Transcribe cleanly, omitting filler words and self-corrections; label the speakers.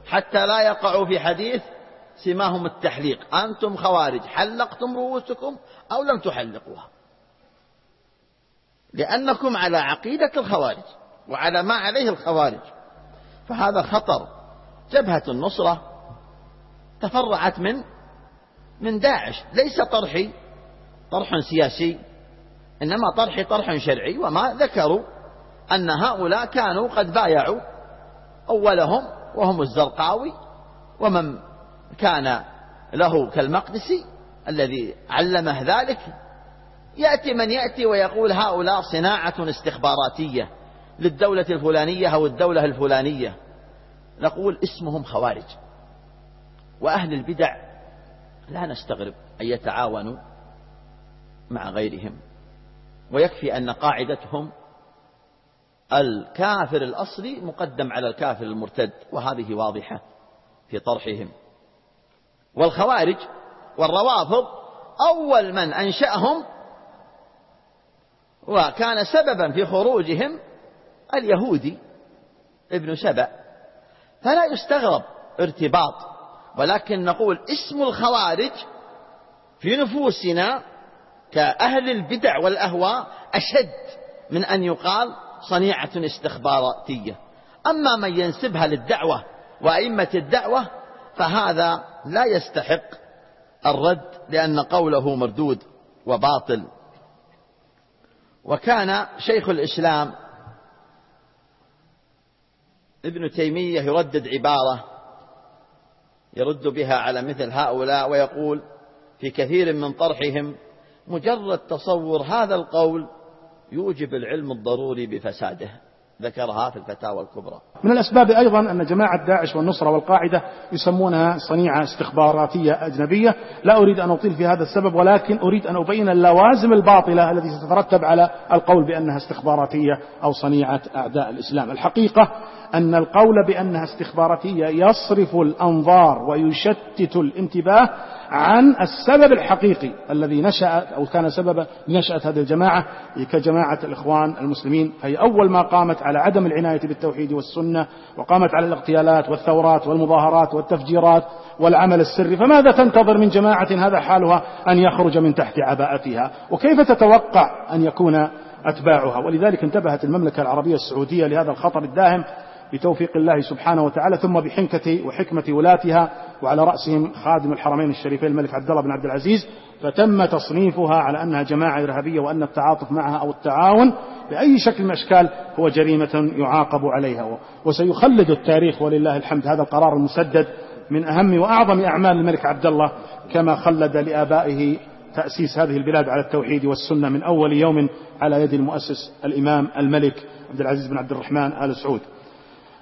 Speaker 1: حتى لا يقعوا في حديث سماهم التحليق، أنتم خوارج حلقتم رؤوسكم أو لم تحلقوها، لأنكم على عقيدة الخوارج وعلى ما عليه الخوارج. فهذا خطر. جبهة النصرة تفرعت من داعش، ليس طرحي طرح سياسي، إنما طرح شرعي. وما ذكروا أن هؤلاء كانوا قد بايعوا أولهم وهم الزرقاوي ومن كان له كالمقدسي الذي علمه ذلك. يأتي من يأتي ويقول هؤلاء صناعة استخباراتية للدولة الفلانية أو الدولة الفلانية، نقول اسمهم خوارج. وأهل البدع لا نستغرب أن يتعاونوا مع غيرهم، ويكفي أن قاعدتهم الكافر الأصلي مقدم على الكافر المرتد، وهذه واضحة في طرحهم. والخوارج والروافض أول من أنشأهم وكان سببا في خروجهم اليهودي ابن سبأ، فلا يستغرب ارتباط. ولكن نقول اسم الخوارج في نفوسنا كأهل البدع والأهواء أشد من أن يقال صنيعة استخباراتية. أما من ينسبها للدعوة وأئمة الدعوة فهذا لا يستحق الرد، لأن قوله مردود وباطل. وكان شيخ الإسلام ابن تيمية يردد عبارة يرد بها على مثل هؤلاء، ويقول في كثير من طرحهم مجرد تصور هذا القول يوجب العلم الضروري بفساده، ذكرها في الفتاوى الكبرى.
Speaker 2: من الأسباب أيضا أن جماعة داعش والنصرة والقاعدة يسمونها صنيعة استخباراتية أجنبية. لا أريد أن أطيل في هذا السبب، ولكن أريد أن أبين اللوازم الباطلة التي ستترتب على القول بأنها استخباراتية أو صنيعة أعداء الإسلام. الحقيقة أن القول بأنها استخباراتية يصرف الأنظار ويشتت الانتباه عن السبب الحقيقي الذي نشأ أو كان سبب نشأة هذه الجماعة كجماعة الإخوان المسلمين. فهي أول ما قامت على عدم العناية بالتوحيد والسنة، وقامت على الاغتيالات والثورات والمظاهرات والتفجيرات والعمل السري. فماذا تنتظر من جماعة هذا حالها أن يخرج من تحت عباءتها؟ وكيف تتوقع أن يكون أتباعها؟ ولذلك انتبهت المملكة العربية السعودية لهذا الخطر الداهم بتوفيق الله سبحانه وتعالى، ثم بحنكة وحكمة ولاتها، وعلى رأسهم خادم الحرمين الشريفين الملك عبد الله بن عبد العزيز، فتم تصنيفها على أنها جماعة إرهابية، وأن التعاطف معها أو التعاون بأي شكل من الأشكال هو جريمة يعاقب عليها. وسيخلد التاريخ ولله الحمد هذا القرار المسدد من أهم وأعظم أعمال الملك عبد الله، كما خلد لآبائه تأسيس هذه البلاد على التوحيد والسنة من أول يوم على يد المؤسس الإمام الملك عبد العزيز بن عبد الرحمن آل سعود.